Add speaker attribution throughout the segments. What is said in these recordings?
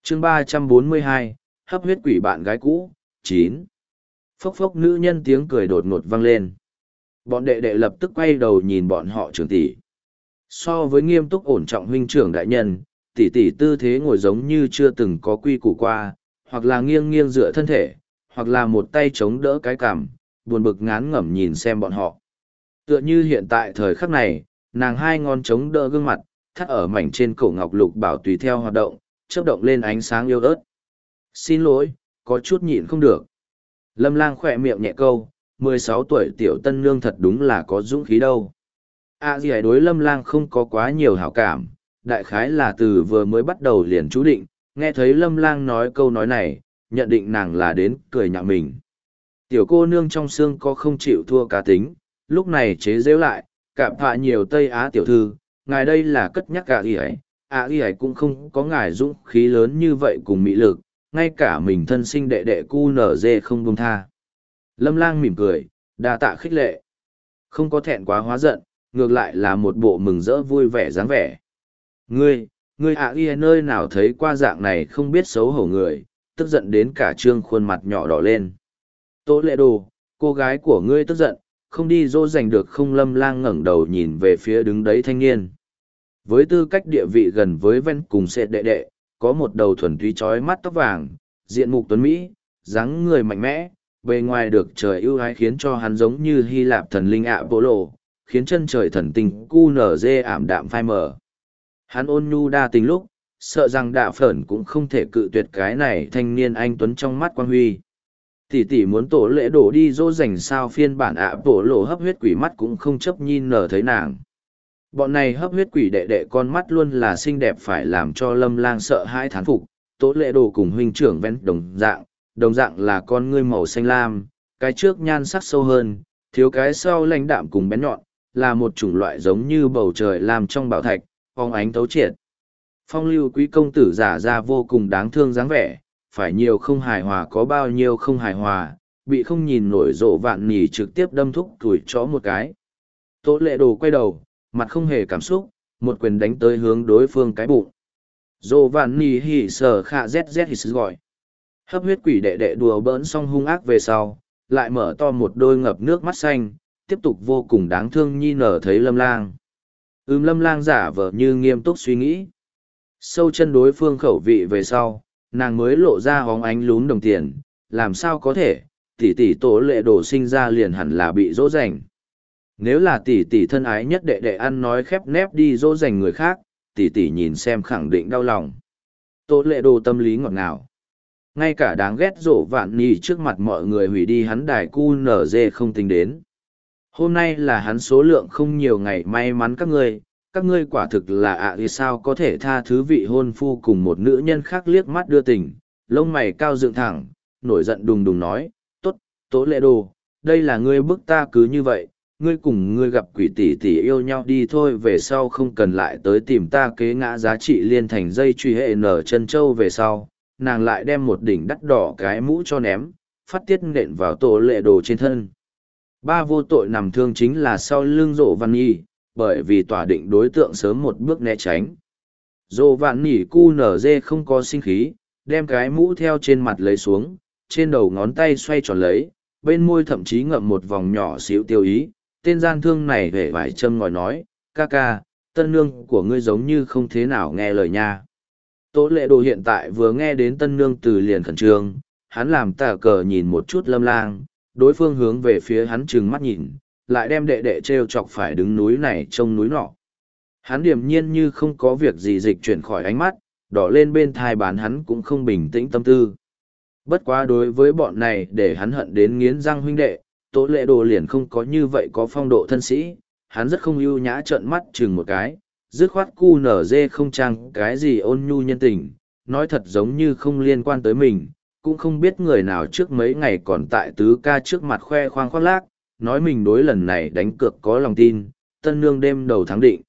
Speaker 1: chương 342, hấp huyết quỷ bạn gái cũ, 9. Phốc phốc nữ nhân tiếng cười đột ngột vang lên. Bọn đệ đệ lập tức quay đầu nhìn bọn họ trưởng tỷ. So với nghiêm túc ổn trọng huynh trưởng đại nhân, tỷ tỷ tư thế ngồi giống như chưa từng có quy củ qua, hoặc là nghiêng nghiêng dựa thân thể, hoặc là một tay chống đỡ cái cằm, buồn bực ngán ngẩm nhìn xem bọn họ. Tựa như hiện tại thời khắc này, nàng hai ngón chống đỡ gương mặt, thắt ở mảnh trên cổ ngọc lục bảo tùy theo hoạt động, chớp động lên ánh sáng yêu ớt. Xin lỗi, có chút nhịn không được. Lâm Lang khỏe miệng nhẹ câu, 16 tuổi tiểu tân nương thật đúng là có dũng khí đâu. Gì ấy đối Lâm Lang không có quá nhiều hảo cảm, đại khái là từ vừa mới bắt đầu liền chú định, nghe thấy Lâm Lang nói câu nói này, nhận định nàng là đến cười nhạo mình. Tiểu cô nương trong xương có không chịu thua cá tính, lúc này chế giễu lại, cạm phạ nhiều Tây Á tiểu thư, ngài đây là cất nhắc gì ấy, gì ấy cũng không có ngài dũng khí lớn như vậy cùng mỹ lực, ngay cả mình thân sinh đệ đệ cu nở dê không buông tha. Lâm Lang mỉm cười, đa tạ khích lệ. Không có thẹn quá hóa giận, ngược lại là một bộ mừng rỡ vui vẻ dáng vẻ. Ngươi ghi nơi nào thấy qua dạng này không biết xấu hổ người, tức giận đến cả trương khuôn mặt nhỏ đỏ lên. Tố lệ đồ, cô gái của ngươi tức giận, không đi dỗ dành được không? Lâm Lang ngẩng đầu nhìn về phía đứng đấy thanh niên. Với tư cách địa vị gần với Ven cùng sệt đệ đệ, có một đầu thuần túy chói mắt tóc vàng, diện mục tuấn Mỹ, dáng người mạnh mẽ, bề ngoài được trời ưu ái khiến cho hắn giống như Hy Lạp thần linh Apollo, khiến chân trời thần tinh QNZ ảm đạm phai mờ. Hắn ôn nhu đa tình lúc, sợ rằng đạ phởn cũng không thể cự tuyệt cái này thanh niên anh tuấn trong mắt quan huy. Tỷ tỷ muốn tổ lễ đổ đi dỗ dành sao? Phiên bản Apollo hấp huyết quỷ mắt cũng không chấp nhìn nở thấy nàng. Bọn này hấp huyết quỷ đệ đệ con mắt luôn là xinh đẹp, phải làm cho Lâm Lang sợ hãi thán phục. Tố lệ đồ cùng huynh trưởng Ven đồng dạng là con ngươi màu xanh lam, cái trước nhan sắc sâu hơn, thiếu cái sau lãnh đạm cùng bén nhọn, là một chủng loại giống như bầu trời làm trong bảo thạch, phóng ánh thấu triệt. Phong lưu quý công tử giả ra vô cùng đáng thương dáng vẻ, phải nhiều không hài hòa có bao nhiêu không hài hòa, bị không nhìn nổi rộ vạn nỉ trực tiếp đâm thúc tuổi chó một cái. Tố lệ đồ quay đầu, mặt không hề cảm xúc, một quyền đánh tới hướng đối phương cái bụng. Rộ vạn nỉ hỉ sờ khạ zz hỉ gọi. Hấp huyết quỷ đệ đệ đùa bỡn xong hung ác về sau, lại mở to một đôi ngập nước mắt xanh, tiếp tục vô cùng đáng thương nhi nở thấy Lâm Lang. Lâm Lang giả vờ như nghiêm túc suy nghĩ. Sâu chân đối phương khẩu vị về sau, nàng mới lộ ra hóng ánh lún đồng tiền, làm sao có thể, tỷ tỷ tổ lệ đồ sinh ra liền hẳn là bị dỗ dành. Nếu là tỷ tỷ thân ái nhất đệ đệ ăn nói khép nép đi dỗ dành người khác, tỷ tỷ nhìn xem khẳng định đau lòng. Tổ lệ đồ tâm lý ngọt ngào. Ngay cả đáng ghét rộ vạn nỉ trước mặt mọi người hủy đi hắn đài QNZ không tính đến. Hôm nay là hắn số lượng không nhiều ngày may mắn các ngươi quả thực là vì sao có thể tha thứ vị hôn phu cùng một nữ nhân khác liếc mắt đưa tình, lông mày cao dựng thẳng, nổi giận đùng đùng nói, tốt, tố lệ đồ, đây là ngươi bức ta cứ như vậy, ngươi cùng ngươi gặp quỷ tỷ tỷ yêu nhau đi thôi, về sau không cần lại tới tìm ta kế ngã giá trị liên thành dây truy hệ nở chân châu. Về sau nàng lại đem một đỉnh đắt đỏ cái mũ cho ném, phát tiết nện vào tổ lệ đồ trên thân. Ba vô tội nằm thương chính là sau lưng rộ văn nhi, bởi vì tỏa định đối tượng sớm một bước né tránh. Rộ vạn nỉ cu nở dê không có sinh khí, đem cái mũ theo trên mặt lấy xuống, trên đầu ngón tay xoay tròn lấy, bên môi thậm chí ngậm một vòng nhỏ xíu tiêu ý. Tên gian thương này hề vải châm ngòi nói, ca ca, tân nương của ngươi giống như không thế nào nghe lời nha. Tố lệ đồ hiện tại vừa nghe đến tân nương từ liền khẩn trương, hắn làm tà cờ nhìn một chút Lâm Lang, đối phương hướng về phía hắn trừng mắt nhìn, lại đem đệ đệ trêu chọc phải đứng núi này trông núi nọ. Hắn điềm nhiên như không có việc gì dịch chuyển khỏi ánh mắt, đỏ lên bên thai bán hắn cũng không bình tĩnh tâm tư. Bất quá đối với bọn này để hắn hận đến nghiến răng huynh đệ, Tố lệ đồ liền không có như vậy có phong độ thân sĩ, hắn rất không ưu nhã trợn mắt chừng một cái, dứt khoát cu nở dê không trang cái gì ôn nhu nhân tình, nói thật giống như không liên quan tới mình, cũng không biết người nào trước mấy ngày còn tại tứ ca trước mặt khoe khoang khoác lác, nói mình đối lần này đánh cược có lòng tin, tân nương đêm đầu thắng định.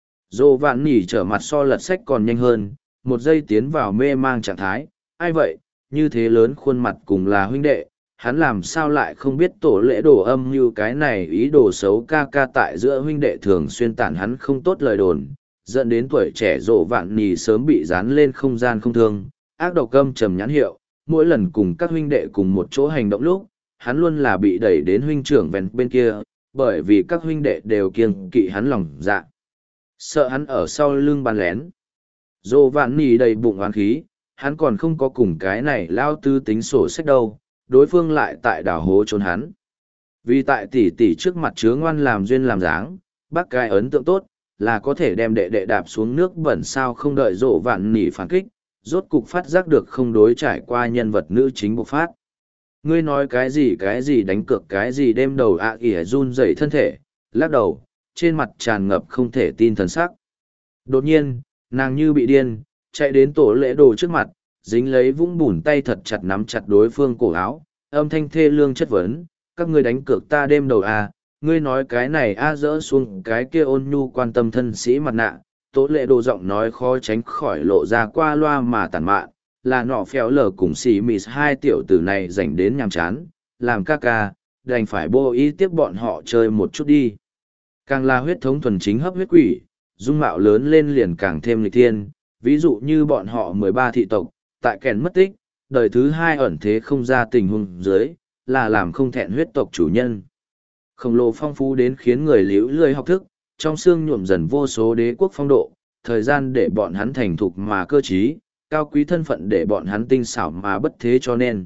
Speaker 1: Dô vạn nỉ trở mặt so lật sách còn nhanh hơn, một giây tiến vào mê mang trạng thái, ai vậy, như thế lớn khuôn mặt cùng là huynh đệ, hắn làm sao lại không biết tổ lễ đồ âm như cái này ý đồ xấu ca ca tại giữa huynh đệ thường xuyên tản hắn không tốt lời đồn, dẫn đến tuổi trẻ rộ vạn nỉ sớm bị dán lên không gian không thương, ác độc câm trầm nhãn hiệu, mỗi lần cùng các huynh đệ cùng một chỗ hành động lúc, hắn luôn là bị đẩy đến huynh trưởng vẹn bên kia, bởi vì các huynh đệ đều kiêng kỵ hắn lòng dạ. Sợ hắn ở sau lưng bàn lén. Dô vạn nỉ đầy bụng oán khí, hắn còn không có cùng cái này lao tư tính sổ sách đâu, đối phương lại tại đảo hố trốn hắn. Vì tại tỷ tỷ trước mặt chứa ngoan làm duyên làm dáng, bác cái ấn tượng tốt, là có thể đem đệ đệ đạp xuống nước bẩn sao không đợi dỗ vạn nỉ phản kích, rốt cục phát giác được không đối trải qua nhân vật nữ chính bộc phát. Ngươi nói cái gì đánh cược cái gì đêm đầu ạ ỉa run rẩy thân thể, lắc đầu, trên mặt tràn ngập không thể tin thần sắc. Đột nhiên, nàng như bị điên, chạy đến tổ lễ đồ trước mặt, dính lấy vũng bùn tay thật chặt nắm chặt đối phương cổ áo, âm thanh thê lương chất vấn, các ngươi đánh cược ta đêm đầu à, ngươi nói cái này dỡ xuống cái kia ôn nhu quan tâm thân sĩ mặt nạ, tổ lễ đồ giọng nói khó tránh khỏi lộ ra qua loa mà tàn mạn, là nọ phéo lờ cùng xì mịt hai tiểu tử này dành đến nhàm chán, làm ca ca, đành phải bô ý tiếp bọn họ chơi một chút đi. Càng là huyết thống thuần chính hấp huyết quỷ, dung mạo lớn lên liền càng thêm lịch thiên, ví dụ như bọn họ 13 thị tộc, tại kèn mất tích, đời thứ hai ẩn thế không ra tình huống dưới, là làm không thẹn huyết tộc chủ nhân. Khổng lồ phong phú đến khiến người liễu lười học thức, trong xương nhuộm dần vô số đế quốc phong độ, thời gian để bọn hắn thành thục mà cơ trí, cao quý thân phận để bọn hắn tinh xảo mà bất thế cho nên.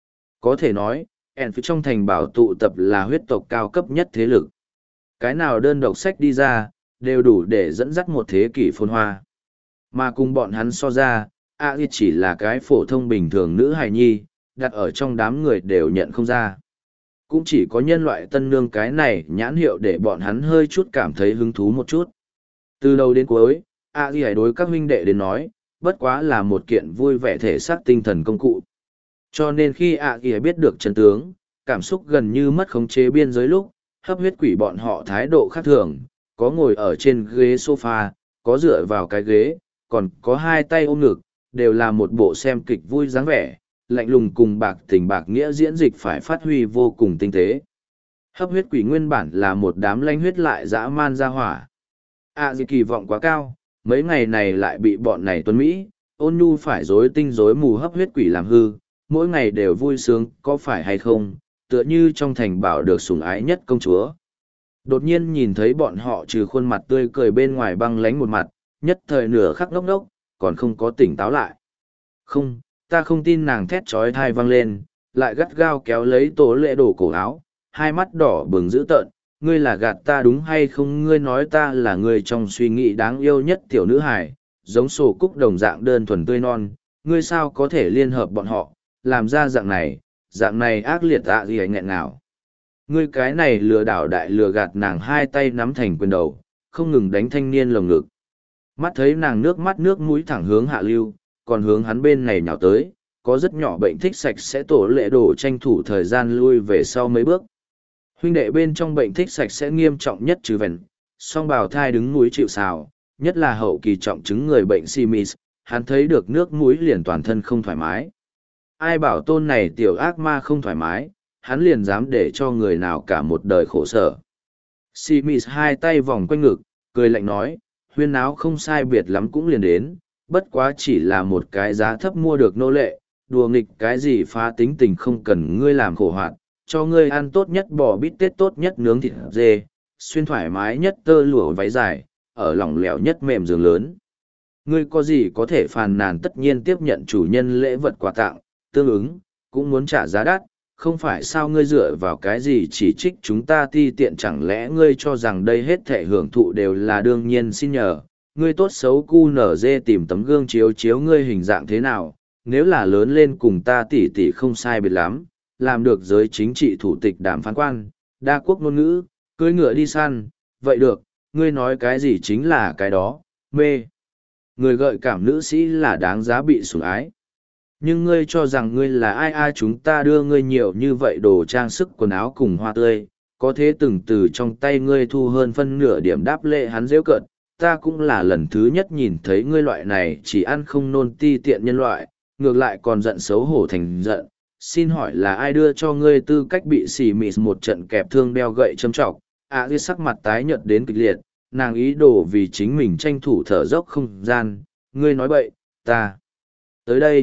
Speaker 1: Có thể nói, ẻn phía trong thành bảo tụ tập là huyết tộc cao cấp nhất thế lực. Cái nào đơn độc sách đi ra, đều đủ để dẫn dắt một thế kỷ phồn hoa. Mà cùng bọn hắn so ra, chỉ là cái phổ thông bình thường nữ hài nhi, đặt ở trong đám người đều nhận không ra. Cũng chỉ có nhân loại tân nương cái này nhãn hiệu để bọn hắn hơi chút cảm thấy hứng thú một chút. Từ đầu đến cuối, đối các huynh đệ đến nói, bất quá là một kiện vui vẻ thể xác tinh thần công cụ. Cho nên khi biết được chân tướng, cảm xúc gần như mất khống chế biên giới lúc, hấp huyết quỷ bọn họ thái độ khác thường, có ngồi ở trên ghế sofa, có dựa vào cái ghế, còn có hai tay ôm ngực, đều là một bộ xem kịch vui dáng vẻ, lạnh lùng cùng bạc tình bạc nghĩa diễn dịch phải phát huy vô cùng tinh tế. Hấp huyết quỷ nguyên bản là một đám lanh huyết lại dã man ra hỏa. Kỳ vọng quá cao, mấy ngày này lại bị bọn này tuấn Mỹ, ôn nhu phải rối tinh rối mù hấp huyết quỷ làm hư, mỗi ngày đều vui sướng, có phải hay không, tựa như trong thành bảo được sủng ái nhất công chúa. Đột nhiên nhìn thấy bọn họ trừ khuôn mặt tươi cười bên ngoài băng lánh một mặt, nhất thời nửa khắc ngốc ngốc, còn không có tỉnh táo lại. Không, ta không tin, nàng thét trói thai văng lên, lại gắt gao kéo lấy tổ lệ đổ cổ áo, hai mắt đỏ bừng dữ tợn, ngươi là gạt ta đúng hay không, ngươi nói ta là người trong suy nghĩ đáng yêu nhất tiểu nữ hài, giống sổ cúc đồng dạng đơn thuần tươi non, ngươi sao có thể liên hợp bọn họ, làm ra dạng này ác liệt gì ấy nghẹn nào. Ngươi cái này lừa đảo đại lừa gạt, nàng hai tay nắm thành quyền đầu, không ngừng đánh thanh niên lồng ngực. Mắt thấy nàng nước mắt nước mũi thẳng hướng hạ lưu, còn hướng hắn bên này nhào tới, có rất nhỏ bệnh thích sạch sẽ tổ lệ đổ tranh thủ thời gian lui về sau mấy bước. Huynh đệ bên trong bệnh thích sạch sẽ nghiêm trọng nhất trừ vẹn, song bào thai đứng núi chịu sào, nhất là hậu kỳ trọng chứng người bệnh Simis, hắn thấy được nước mũi liền toàn thân không thoải mái. Ai bảo tôn này tiểu ác ma không thoải mái, hắn liền dám để cho người nào cả một đời khổ sở. Simis hai tay vòng quanh ngực, cười lạnh nói, huyên náo không sai biệt lắm cũng liền đến, bất quá chỉ là một cái giá thấp mua được nô lệ, đùa nghịch cái gì phá tính tình không cần ngươi làm khổ hoạt, cho ngươi ăn tốt nhất bò bít tết, tốt nhất nướng thịt dê, xuyên thoải mái nhất tơ lụa váy dài, ở lỏng lẻo nhất mềm giường lớn. Ngươi có gì có thể phàn nàn, tất nhiên tiếp nhận chủ nhân lễ vật quà tặng, tương ứng, cũng muốn trả giá đắt, không phải sao ngươi dựa vào cái gì chỉ trích chúng ta ti tiện, chẳng lẽ ngươi cho rằng đây hết thể hưởng thụ đều là đương nhiên xin nhờ, ngươi tốt xấu cu nở dê tìm tấm gương chiếu chiếu ngươi hình dạng thế nào, nếu là lớn lên cùng ta tỉ tỉ không sai biệt lắm, làm được giới chính trị thủ tịch đàm phán quan, đa quốc ngôn ngữ, cưỡi ngựa đi săn, vậy được, ngươi nói cái gì chính là cái đó, mê. Người gợi cảm nữ sĩ là đáng giá bị sủng ái. Nhưng ngươi cho rằng ngươi là ai chúng ta đưa ngươi nhiều như vậy đồ trang sức quần áo cùng hoa tươi, có thế từng từ trong tay ngươi thu hơn phân nửa điểm đáp lệ hắn rêu cợt, ta cũng là lần thứ nhất nhìn thấy ngươi loại này chỉ ăn không nôn ti tiện nhân loại, ngược lại còn giận xấu hổ thành giận. Xin hỏi là ai đưa cho ngươi tư cách bị xỉ mịt một trận kẹp thương đeo gậy châm trọc? Sắc mặt tái nhợt đến kịch liệt, nàng ý đồ vì chính mình tranh thủ thở dốc không gian. Ngươi nói bậy, ta. Tới đây,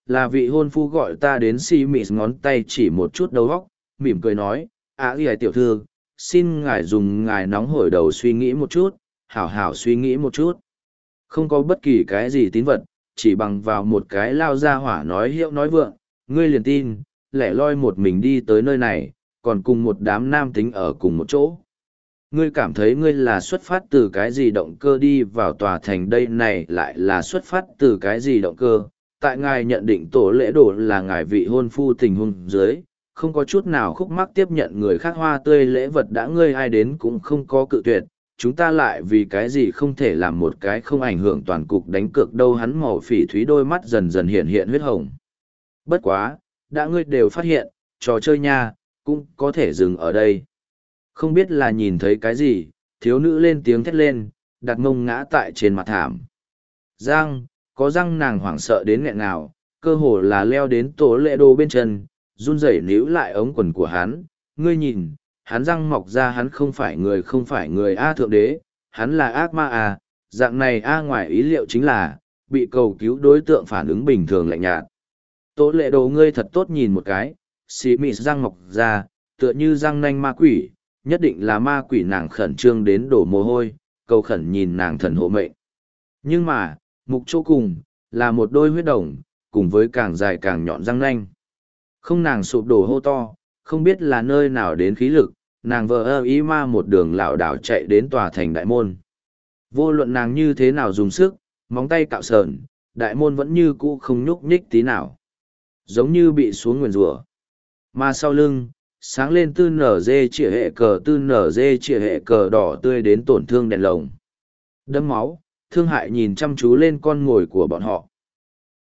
Speaker 1: là vị hôn phu gọi ta đến si mị ngón tay chỉ một chút đầu óc, mỉm cười nói, ghi tiểu thư, xin ngài dùng ngài nóng hổi đầu suy nghĩ một chút, hảo hảo suy nghĩ một chút. Không có bất kỳ cái gì tín vật, chỉ bằng vào một cái lao ra hỏa nói hiệu nói vượng, ngươi liền tin, lẻ loi một mình đi tới nơi này, còn cùng một đám nam tính ở cùng một chỗ. Ngươi cảm thấy ngươi là xuất phát từ cái gì động cơ đi vào tòa thành đây này lại là xuất phát từ cái gì động cơ. Tại ngài nhận định tổ lễ đồ là ngài vị hôn phu tình hôn dưới, không có chút nào khúc mắc tiếp nhận người khác hoa tươi lễ vật đã ngươi ai đến cũng không có cự tuyệt. Chúng ta lại vì cái gì không thể làm một cái không ảnh hưởng toàn cục đánh cược đâu hắn màu phỉ thúy đôi mắt dần dần hiện hiện huyết hồng. Bất quá, đã ngươi đều phát hiện, trò chơi nha, cũng có thể dừng ở đây. Không biết là nhìn thấy cái gì, thiếu nữ lên tiếng thét lên, đặt mông ngã tại trên mặt thảm. Có răng nàng hoảng sợ đến nghẹn ngào, cơ hồ là leo đến tổ lệ đồ bên chân, run rẩy níu lại ống quần của hắn. Ngươi nhìn, hắn răng mọc ra hắn không phải người A thượng đế, hắn là ác ma A, dạng này A ngoài ý liệu chính là, bị cầu cứu đối tượng phản ứng bình thường lạnh nhạt. Tổ lệ đồ ngươi thật tốt nhìn một cái, xì mịt răng mọc ra, tựa như răng nanh ma quỷ, nhất định là ma quỷ nàng khẩn trương đến đổ mồ hôi, cầu khẩn nhìn nàng thần hộ mệnh. Nhưng mà, mục chỗ cùng, là một đôi huyết đồng, cùng với càng dài càng nhọn răng nanh. Không nàng sụp đổ hô to, không biết là nơi nào đến khí lực, nàng vờ ơ ý ma một đường lảo đảo chạy đến tòa thành đại môn. Vô luận nàng như thế nào dùng sức, móng tay cạo sờn, đại môn vẫn như cũ không nhúc nhích tí nào. Giống như bị xuống nguyền rủa. Mà sau lưng, sáng lên tư nở dê chĩa hệ cờ đỏ tươi đến tổn thương đèn lồng. Đẫm máu, thương hại nhìn chăm chú lên con mồi của bọn họ,